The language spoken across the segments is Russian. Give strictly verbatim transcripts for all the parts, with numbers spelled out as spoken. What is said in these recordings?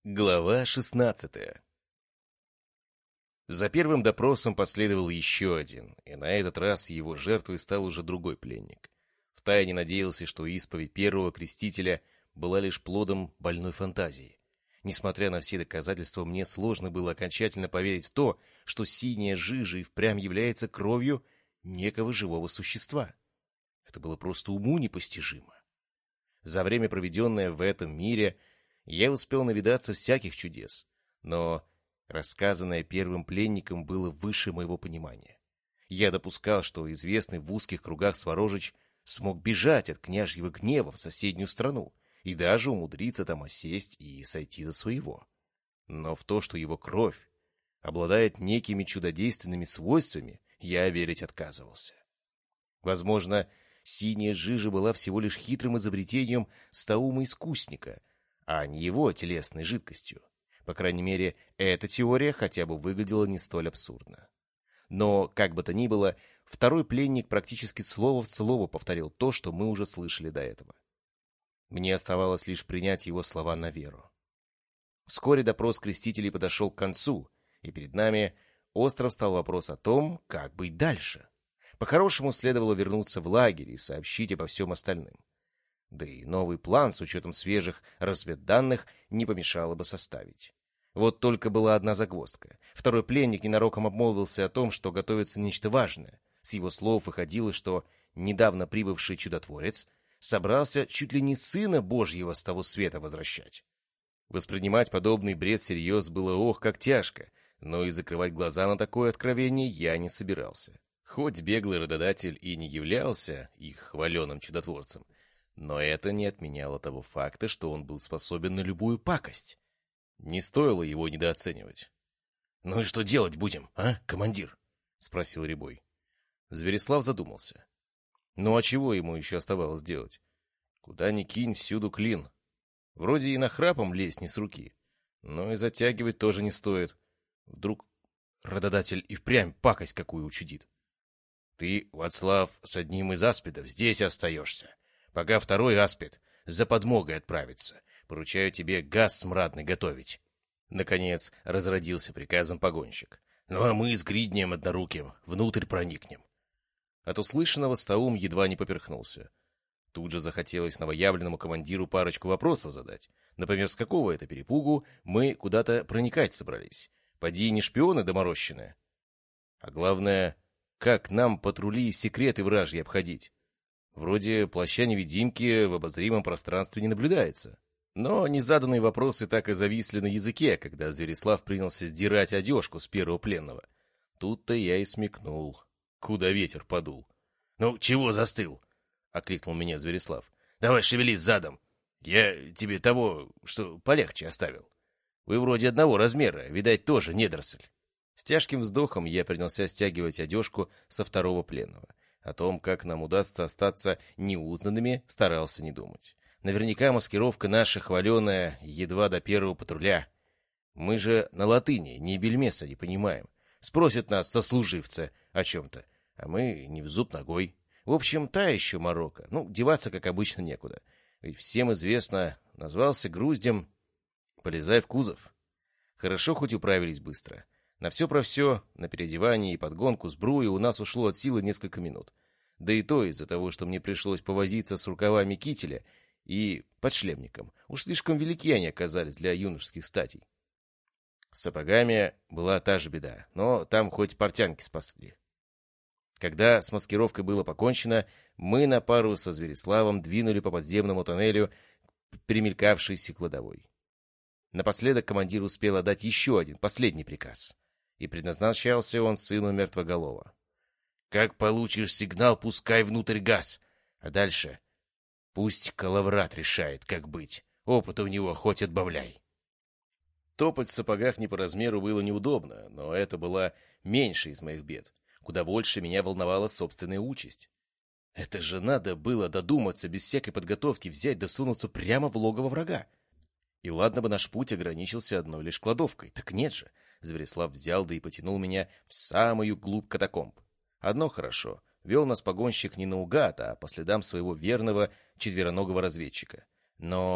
Глава шестнадцатая. За первым допросом последовал еще один, и на этот раз его жертвой стал уже другой пленник. Втайне надеялся, что исповедь первого крестителя была лишь плодом больной фантазии. Несмотря на все доказательства, мне сложно было окончательно поверить в то, что синяя жижа и впрямь является кровью некого живого существа. Это было просто уму непостижимо. За время, проведенное в этом мире, я успел навидаться всяких чудес, но рассказанное первым пленником было выше моего понимания. Я допускал, что известный в узких кругах Сварожич смог бежать от княжьего гнева в соседнюю страну и даже умудриться там осесть и сойти за своего. Но в то, что его кровь обладает некими чудодейственными свойствами, я верить отказывался. Возможно, синяя жижа была всего лишь хитрым изобретением стаума-искусника, а не его телесной жидкостью. По крайней мере, эта теория хотя бы выглядела не столь абсурдно. Но, как бы то ни было, второй пленник практически слово в слово повторил то, что мы уже слышали до этого. Мне оставалось лишь принять его слова на веру. Вскоре допрос крестителей подошел к концу, и перед нами остро встал вопрос о том, как быть дальше. По-хорошему, следовало вернуться в лагерь и сообщить обо всем остальным. Да и новый план с учетом свежих разведданных не помешало бы составить. Вот только была одна загвоздка. Второй пленник ненароком обмолвился о том, что готовится нечто важное. С его слов выходило, что недавно прибывший чудотворец собрался чуть ли не сына Божьего с того света возвращать. Воспринимать подобный бред всерьез было ох как тяжко, но и закрывать глаза на такое откровение я не собирался. Хоть беглый рододатель и не являлся их хваленым чудотворцем, но это не отменяло того факта, что он был способен на любую пакость. Не стоило его недооценивать. — Ну и что делать будем, а, командир? — спросил Рябой. Зверислав задумался. Ну а чего ему еще оставалось делать? Куда ни кинь, всюду клин. Вроде и нахрапом лезть не с руки, но и затягивать тоже не стоит. Вдруг рододатель и впрямь пакость какую учудит. Ты, Вацлав, с одним из аспидов здесь остаешься, пока второй аспид за подмогой отправится. Поручаю тебе газ смрадный готовить. Наконец разродился приказом погонщик. Ну а мы с Гриднем одноруким внутрь проникнем. От услышанного Стаум едва не поперхнулся. Тут же захотелось новоявленному командиру парочку вопросов задать. Например, с какого это перепугу мы куда-то проникать собрались? Поди не шпионы доморощенные. А главное, как нам патрули и секреты вражьи обходить? Вроде плаща-невидимки в обозримом пространстве не наблюдается. Но незаданные вопросы так и зависли на языке, когда Зверислав принялся сдирать одежку с первого пленного. Тут-то я и смекнул, куда ветер подул. — Ну, чего застыл? — окликнул меня Зверислав. — Давай шевелись задом. Я тебе того, что полегче оставил. Вы вроде одного размера, видать, тоже недоросль. С тяжким вздохом я принялся стягивать одежку со второго пленного. О том, как нам удастся остаться неузнанными, старался не думать. Наверняка маскировка наша хваленая едва до первого патруля. Мы же на латыни ни бельмеса не понимаем. Спросят нас сослуживцы о чем-то, а мы не в зуб ногой. В общем, та еще морока. Ну, деваться, как обычно, некуда. Ведь всем известно, назвался груздем, полезай в кузов. Хорошо, хоть управились быстро. На все про все, на переодевание и подгонку сбруи у нас ушло от силы несколько минут. Да и то из-за того, что мне пришлось повозиться с рукавами кителя и подшлемником. Уж слишком велики они оказались для юношеских статей. С сапогами была та же беда, но там хоть портянки спасли. Когда с маскировкой было покончено, мы на пару со Звериславом двинули по подземному тоннелю к примелькавшейся кладовой. Напоследок командир успел отдать еще один, последний приказ, и предназначался он сыну Мертвоголова. «Как получишь сигнал, пускай внутрь газ, а дальше пусть Калаврат решает, как быть. Опыта у него хоть отбавляй». Топать в сапогах не по размеру было неудобно, но это была меньшая из моих бед. Куда больше меня волновала собственная участь. Это же надо было додуматься без всякой подготовки взять да сунуться прямо в логово врага. И ладно бы наш путь ограничился одной лишь кладовкой. Так нет же. Зверислав взял да и потянул меня в самую глубь катакомб. Одно хорошо. Вел нас погонщик не наугад, а по следам своего верного четвероногого разведчика. Но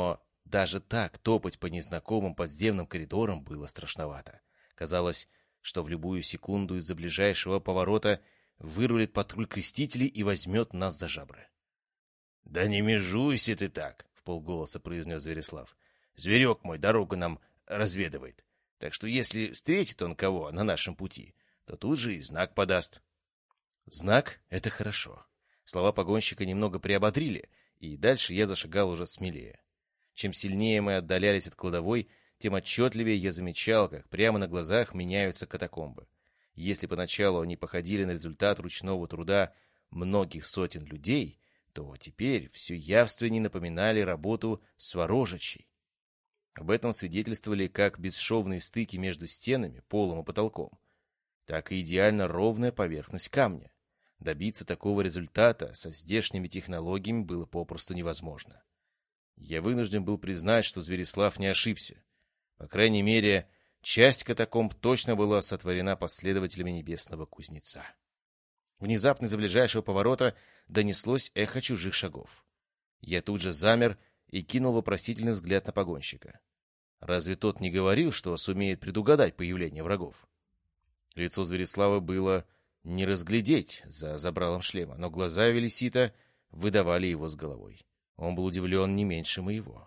Даже так топать по незнакомым подземным коридорам было страшновато. Казалось, что в любую секунду из-за ближайшего поворота вырулит патруль крестителей и возьмет нас за жабры. — Да не межуйся ты так, — вполголоса произнес Зверислав. — Зверек мой дорогу нам разведывает. Так что если встретит он кого на нашем пути, то тут же и знак подаст. Знак — это хорошо. Слова погонщика немного приободрили, и дальше я зашагал уже смелее. Чем сильнее мы отдалялись от кладовой, тем отчетливее я замечал, как прямо на глазах меняются катакомбы. Если поначалу они походили на результат ручного труда многих сотен людей, то теперь все явственнее напоминали работу сворожичей. Об этом свидетельствовали как бесшовные стыки между стенами, полом и потолком, так и идеально ровная поверхность камня. Добиться такого результата со здешними технологиями было попросту невозможно. Я вынужден был признать, что Зверислав не ошибся. По крайней мере, часть катакомб точно была сотворена последователями небесного кузнеца. Внезапно из-за ближайшего поворота донеслось эхо чужих шагов. Я тут же замер и кинул вопросительный взгляд на погонщика. Разве тот не говорил, что сумеет предугадать появление врагов? Лицо Зверислава было не разглядеть за забралом шлема, но глаза Велесита выдавали его с головой. Он был удивлен не меньше моего.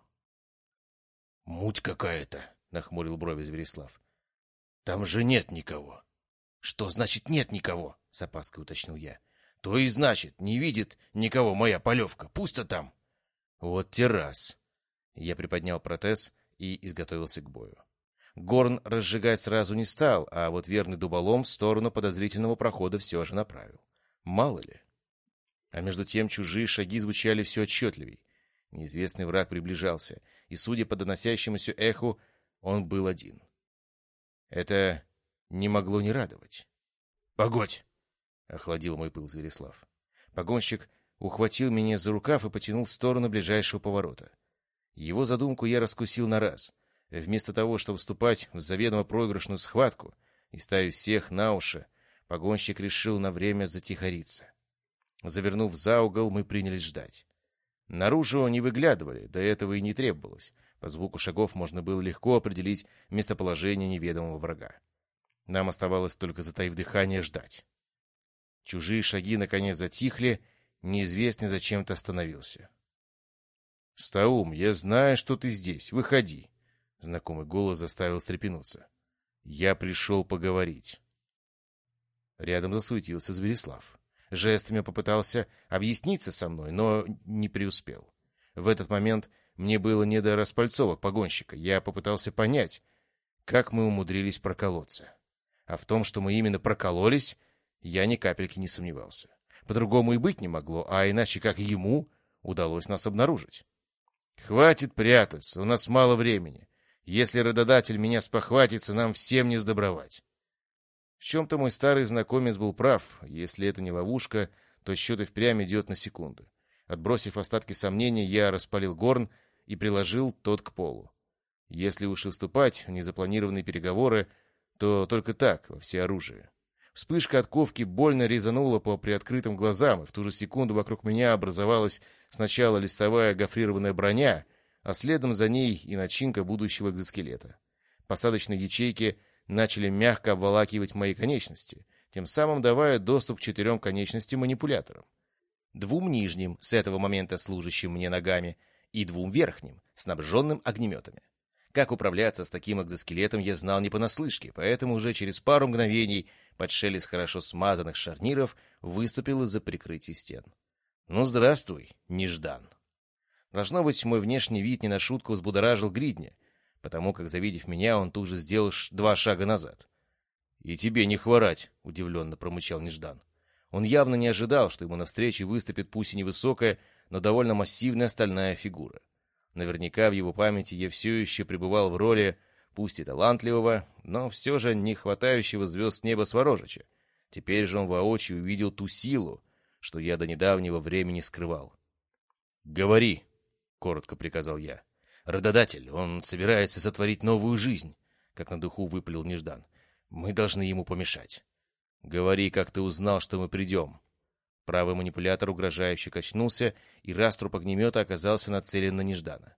— Муть какая-то, — нахмурил брови Зверислав. — Там же нет никого. — Что значит нет никого? — с опаской уточнил я. — То и значит, не видит никого моя полевка. Пусто там. — Вот террас. Я приподнял протез и изготовился к бою. Горн разжигать сразу не стал, а вот верный дуболом в сторону подозрительного прохода все же направил. Мало ли. А между тем чужие шаги звучали все отчетливей. Неизвестный враг приближался, и, судя по доносящемуся эху, он был один. Это не могло не радовать. — Погодь! — охладил мой пыл Зверислав. Погонщик ухватил меня за рукав и потянул в сторону ближайшего поворота. Его задумку я раскусил на раз. Вместо того, чтобы вступать в заведомо проигрышную схватку и ставить всех на уши, погонщик решил на время затихариться. Завернув за угол, мы принялись ждать. Наружу не выглядывали, до этого и не требовалось. По звуку шагов можно было легко определить местоположение неведомого врага. Нам оставалось только, затаив дыхание, ждать. Чужие шаги наконец затихли, неизвестный зачем-то остановился. — Стаум, я знаю, что ты здесь. Выходи. Знакомый голос заставил встрепенуться. — Я пришел поговорить. Рядом засуетился Зверислав. Жестами попытался объясниться со мной, но не преуспел. В этот момент мне было не до распальцовок погонщика. Я попытался понять, как мы умудрились проколоться. А в том, что мы именно прокололись, я ни капельки не сомневался. По-другому и быть не могло, а иначе как ему удалось нас обнаружить. «Хватит прятаться, у нас мало времени. Если рододатель меня спохватится, нам всем не сдобровать». В чем-то мой старый знакомец был прав. Если это не ловушка, то счет и впрямь идет на секунды. Отбросив остатки сомнений, я распалил горн и приложил тот к полу. Если уж и вступать в незапланированные переговоры, то только так, во всеоружие. Вспышка от ковки больно резанула по приоткрытым глазам, и в ту же секунду вокруг меня образовалась сначала листовая гофрированная броня, а следом за ней и начинка будущего экзоскелета. Посадочные ячейки начали мягко обволакивать мои конечности, тем самым давая доступ к четырем конечностям-манипуляторам. Двум нижним, с этого момента служащим мне ногами, и двум верхним, снабженным огнеметами. Как управляться с таким экзоскелетом я знал не понаслышке, поэтому уже через пару мгновений под шелест хорошо смазанных шарниров выступил из-за прикрытия стен. Ну, здравствуй, Неждан. Должно быть, мой внешний вид не на шутку взбудоражил Гридня, потому как, завидев меня, он тут же сделал ш- два шага назад. — И тебе не хворать, — удивленно промычал Неждан. Он явно не ожидал, что ему навстречу выступит пусть и невысокая, но довольно массивная стальная фигура. Наверняка в его памяти я все еще пребывал в роли, пусть и талантливого, но все же не хватающего звезд с неба Сворожича. Теперь же он воочию увидел ту силу, что я до недавнего времени скрывал. — Говори, — коротко приказал я. — Рододатель, он собирается сотворить новую жизнь, — как на духу выпалил Неждан. — Мы должны ему помешать. — Говори, как ты узнал, что мы придем. Правый манипулятор угрожающе качнулся, и раструб огнемета оказался нацелен на Неждана.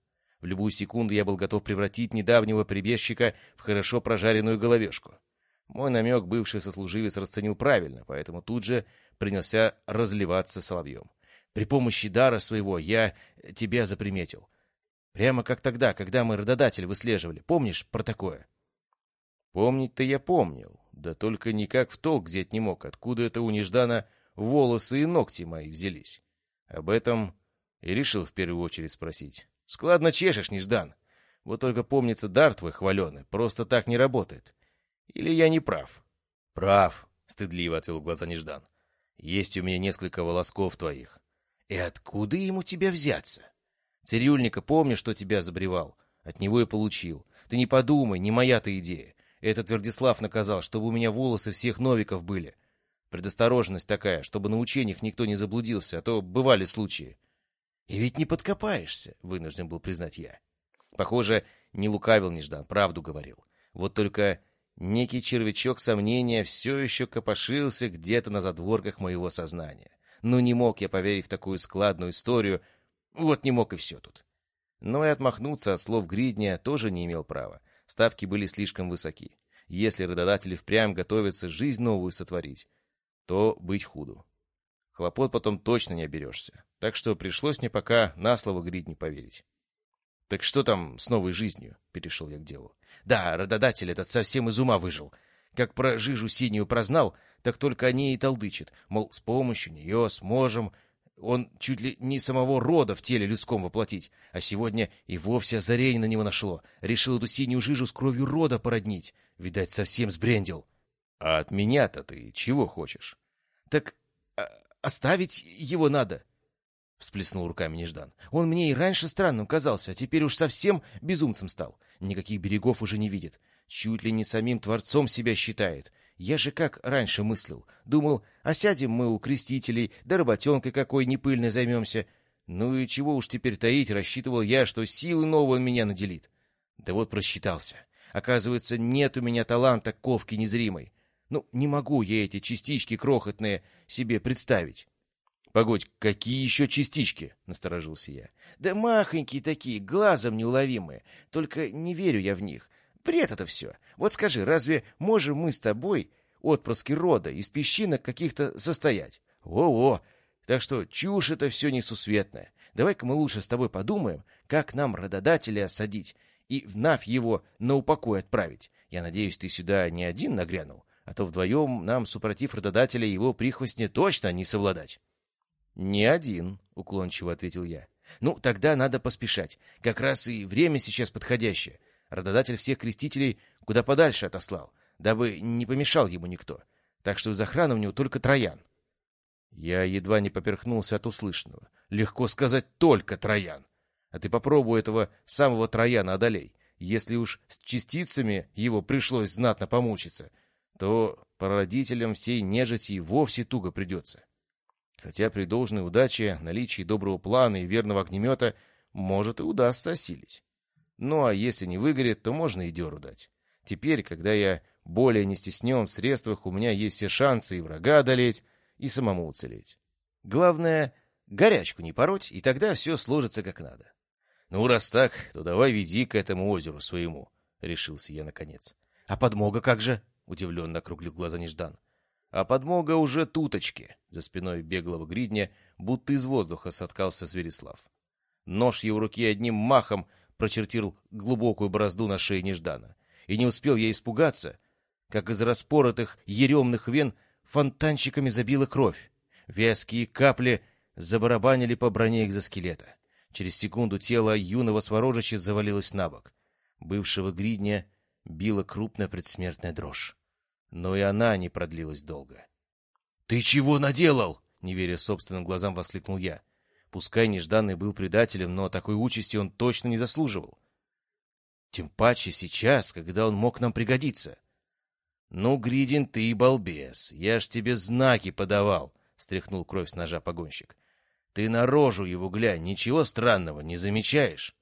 В любую секунду я был готов превратить недавнего прибежчика в хорошо прожаренную головешку. Мой намек бывший сослуживец расценил правильно, поэтому тут же принялся разливаться соловьем. При помощи дара своего я тебя заприметил. Прямо как тогда, когда мы рододатель выслеживали. Помнишь про такое? Помнить-то я помнил, да только никак в толк взять не мог, откуда это у Неждана волосы и ногти мои взялись. Об этом и решил в первую очередь спросить. Складно чешешь, Неждан. Вот только помнится, дар твой хваленый просто так не работает. Или я не прав? Прав, стыдливо отвел глаза Неждан. Есть у меня несколько волосков твоих. И откуда ему тебя взяться? Цирюльника, помнишь, что тебя забревал? От него и получил. Ты не подумай, не моя-то идея. Этот Твердислав наказал, чтобы у меня волосы всех новиков были. Предосторожность такая, чтобы на учениях никто не заблудился, а то бывали случаи. И ведь не подкопаешься, вынужден был признать я. Похоже, не лукавил Неждан, правду говорил. Вот только некий червячок сомнения все еще копошился где-то на задворках моего сознания. Но не мог я поверить в такую складную историю, вот не мог и все тут. Но и отмахнуться от слов Гридня тоже не имел права. Ставки были слишком высоки. Если рододатели впрямь готовятся жизнь новую сотворить, то быть худу. Хлопот потом точно не оберешься. Так что пришлось мне пока на слово Гридни поверить. «Так что там с новой жизнью?» — перешел я к делу. «Да, рододатель этот совсем из ума выжил. Как про жижу синюю прознал, так только о ней и толдычит. Мол, с помощью нее сможем он чуть ли не самого рода в теле людском воплотить. А сегодня и вовсе озарение на него нашло. Решил эту синюю жижу с кровью рода породнить. Видать, совсем сбрендил». «А от меня-то ты чего хочешь?» «Так а, оставить его надо», — всплеснул руками Неждан. «Он мне и раньше странным казался, а теперь уж совсем безумцем стал. Никаких берегов уже не видит. Чуть ли не самим Творцом себя считает. Я же как раньше мыслил. Думал, осядем мы у крестителей, да работенкой какой непыльной займемся. Ну и чего уж теперь таить, рассчитывал я, что силы новые он меня наделит. Да вот просчитался. Оказывается, нет у меня таланта к ковке незримой. Ну, не могу я эти частички крохотные себе представить». «Погодь, какие еще частички?» — насторожился я. «Да махонькие такие, глазом неуловимые. Только не верю я в них. Бред это все. Вот скажи, разве можем мы с тобой, отпрыски рода, из песчинок каких-то состоять? Во-во! Так что чушь это все несусветная. Давай-ка мы лучше с тобой подумаем, как нам рододателя осадить и в Навь его на упокой отправить. Я надеюсь, ты сюда не один нагрянул, а то вдвоем нам, супротив рододателя, его прихвостня точно не совладать». «Не один», — уклончиво ответил я. «Ну, тогда надо поспешать. Как раз и время сейчас подходящее. Рододатель всех крестителей куда подальше отослал, дабы не помешал ему никто. Так что из охраны у него только Троян». Я едва не поперхнулся от услышанного. Легко сказать «только Троян». А ты попробуй этого самого Трояна одолей. Если уж с частицами его пришлось знатно помучиться, то прародителям всей нежити и вовсе туго придется. Хотя при должной удаче, наличии доброго плана и верного огнемета может и удастся осилить. Ну а если не выгорит, то можно и дёру дать. Теперь, когда я более не стеснен в средствах, у меня есть все шансы и врага одолеть, и самому уцелеть. Главное, горячку не пороть, и тогда все сложится как надо. «Ну, раз так, то давай веди к этому озеру своему», — решился я наконец. «А подмога как же?» — удивленно округлил глаза Неждан. А подмога уже туточки. За спиной беглого Гридня будто из воздуха соткался Зверислав. Нож в его руке одним махом прочертил глубокую борозду на шее Неждана. И не успел я испугаться, как из распоротых еремных вен фонтанчиками забила кровь. Вязкие капли забарабанили по броне экзоскелета. Через секунду тело юного Сворожича завалилось на бок. Бывшего Гридня била крупная предсмертная дрожь. Но и она не продлилась долго. «Ты чего наделал?» — не веря собственным глазам, воскликнул я. Пускай Нежданный был предателем, но такой участи он точно не заслуживал. Тем паче сейчас, когда он мог нам пригодиться. «Ну, Гридин, ты и балбес, я ж тебе знаки подавал», — стряхнул кровь с ножа погонщик. «Ты на рожу его глянь, ничего странного не замечаешь?»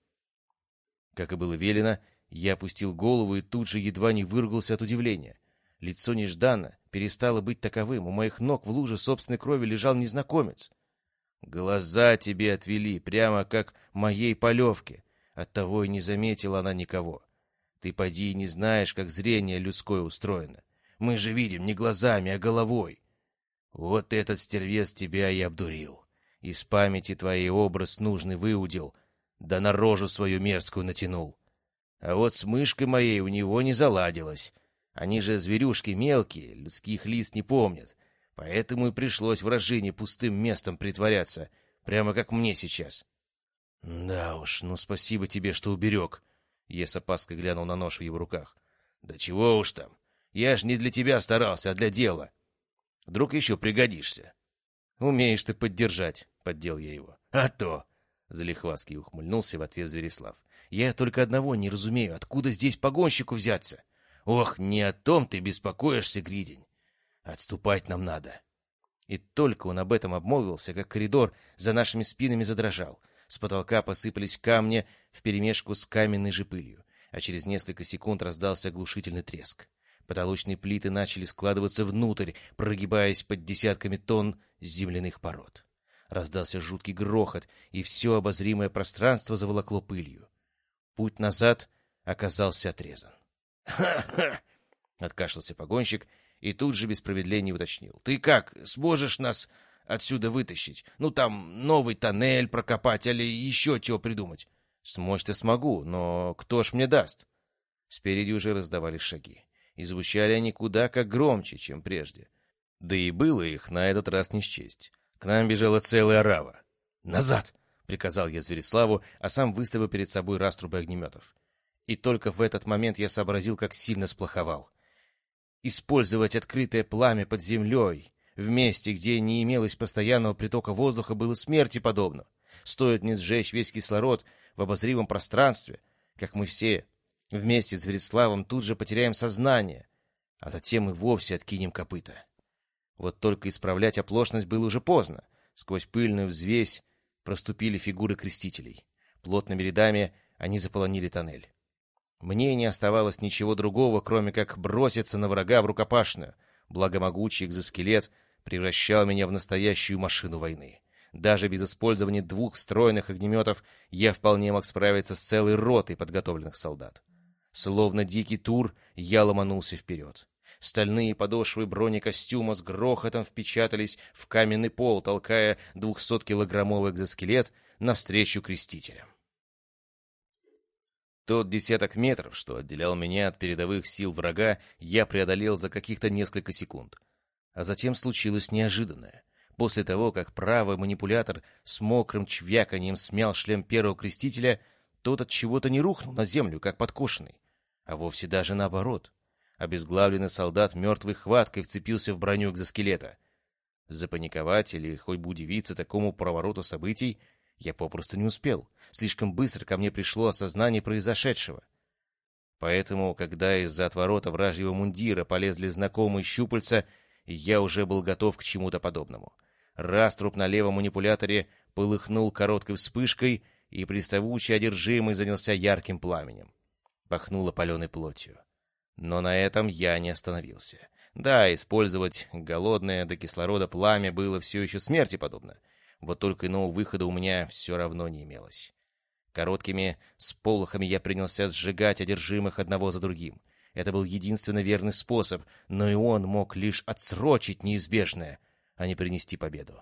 Как и было велено, я опустил голову и тут же едва не выругался от удивления. Лицо Неждана перестало быть таковым, у моих ног в луже собственной крови лежал незнакомец. «Глаза тебе отвели, прямо как моей полевке. Оттого и не заметила она никого. Ты поди и не знаешь, как зрение людское устроено. Мы же видим не глазами, а головой. Вот этот стервец тебя и обдурил. Из памяти твоей образ нужный выудил, да на рожу свою мерзкую натянул. А вот с мышкой моей у него не заладилось. Они же зверюшки мелкие, людских лиц не помнят. Поэтому и пришлось вражине пустым местом притворяться, прямо как мне сейчас. Да уж, ну спасибо тебе, что уберег. Я с опаской глянул на нож в его руках. Да чего уж там. Я ж не для тебя старался, а для дела. Вдруг еще пригодишься. Умеешь ты поддержать, поддел я его. А то! Залихватски ухмыльнулся в ответ Зверислав. Я только одного не разумею, откуда здесь погонщику взяться? Ох, не о том ты беспокоишься, Гридень. Отступать нам надо. И только он об этом обмолвился, как коридор за нашими спинами задрожал. С потолка посыпались камни вперемешку с каменной же пылью, а через несколько секунд раздался оглушительный треск. Потолочные плиты начали складываться внутрь, прогибаясь под десятками тонн земляных пород. Раздался жуткий грохот, и все обозримое пространство заволокло пылью. Путь назад оказался отрезан. «Ха-ха!» — откашлялся погонщик и тут же без промедления уточнил. «Ты как, сможешь нас отсюда вытащить? Ну, там, новый тоннель прокопать или еще чего придумать?» «Смочь-то смогу, но кто ж мне даст?» Спереди уже раздавались шаги, и звучали они куда как громче, чем прежде. Да и было их на этот раз не счесть. К нам бежала целая орава. «Назад!» — приказал я Звериславу, а сам выставил перед собой раструбы огнеметов. И только в этот момент я сообразил, как сильно сплоховал. Использовать открытое пламя под землей в месте, где не имелось постоянного притока воздуха, было смерти подобно. Стоит не сжечь весь кислород в обозримом пространстве, как мы все вместе с Звериславом тут же потеряем сознание, а затем и вовсе откинем копыта. Вот только исправлять оплошность было уже поздно. Сквозь пыльную взвесь проступили фигуры крестителей. Плотными рядами они заполонили тоннель. Мне не оставалось ничего другого, кроме как броситься на врага в рукопашную, благо могучий экзоскелет превращал меня в настоящую машину войны. Даже без использования двух встроенных огнеметов я вполне мог справиться с целой ротой подготовленных солдат. Словно дикий тур, я ломанулся вперед. Стальные подошвы бронекостюма с грохотом впечатались в каменный пол, толкая двухсоткилограммовый экзоскелет навстречу крестителям. Тот десяток метров, что отделял меня от передовых сил врага, я преодолел за каких-то несколько секунд. А затем случилось неожиданное. После того, как правый манипулятор с мокрым чвяканьем смял шлем первого крестителя, тот от чего-то не рухнул на землю, как подкошенный, а вовсе даже наоборот. Обезглавленный солдат мертвой хваткой вцепился в броню экзоскелета. Запаниковать или хоть бы удивиться такому повороту событий я попросту не успел. Слишком быстро ко мне пришло осознание произошедшего. Поэтому, когда из-за отворота вражьего мундира полезли знакомые щупальца, я уже был готов к чему-то подобному. Раструб на левом манипуляторе полыхнул короткой вспышкой, и приставучий одержимый занялся ярким пламенем. Пахнуло паленой плотью. Но на этом я не остановился. Да, использовать голодное до кислорода пламя было все еще смерти подобно. Вот только иного выхода у меня все равно не имелось. Короткими сполохами я принялся сжигать одержимых одного за другим. Это был единственно верный способ, но и он мог лишь отсрочить неизбежное, а не принести победу.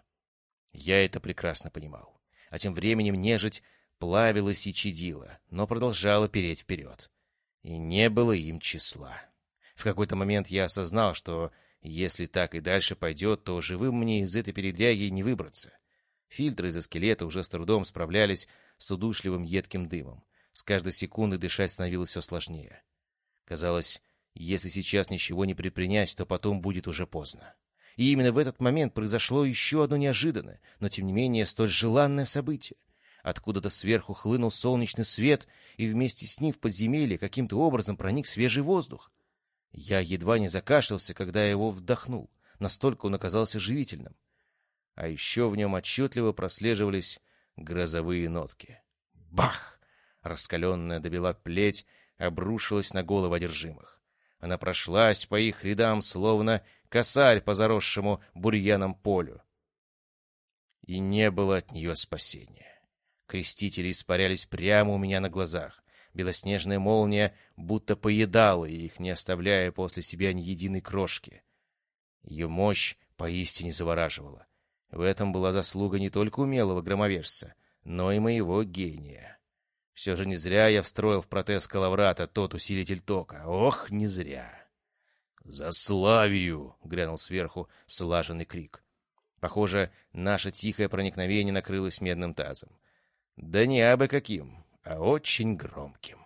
Я это прекрасно понимал. А тем временем нежить плавилась и чадила, но продолжала переть вперед. И не было им числа. В какой-то момент я осознал, что если так и дальше пойдет, то живым мне из этой передряги не выбраться. Фильтры из-за скелета уже с трудом справлялись с удушливым едким дымом. С каждой секундой дышать становилось все сложнее. Казалось, если сейчас ничего не предпринять, то потом будет уже поздно. И именно в этот момент произошло еще одно неожиданное, но тем не менее столь желанное событие. Откуда-то сверху хлынул солнечный свет, и вместе с ним в подземелье каким-то образом проник свежий воздух. Я едва не закашлялся, когда его вдохнул, настолько он оказался живительным. А еще в нем отчетливо прослеживались грозовые нотки. Бах! Раскаленная до бела плеть обрушилась на головы одержимых. Она прошлась по их рядам, словно косарь по заросшему бурьяном полю. И не было от нее спасения. Крестители испарялись прямо у меня на глазах. Белоснежная молния будто поедала их, не оставляя после себя ни единой крошки. Ее мощь поистине завораживала. В этом была заслуга не только умелого громовержца, но и моего гения. Все же не зря я встроил в протез Калаврата тот усилитель тока. Ох, не зря! «За Славию!» — грянул сверху слаженный крик. Похоже, наше тихое проникновение накрылось медным тазом. Да не абы каким, а очень громким.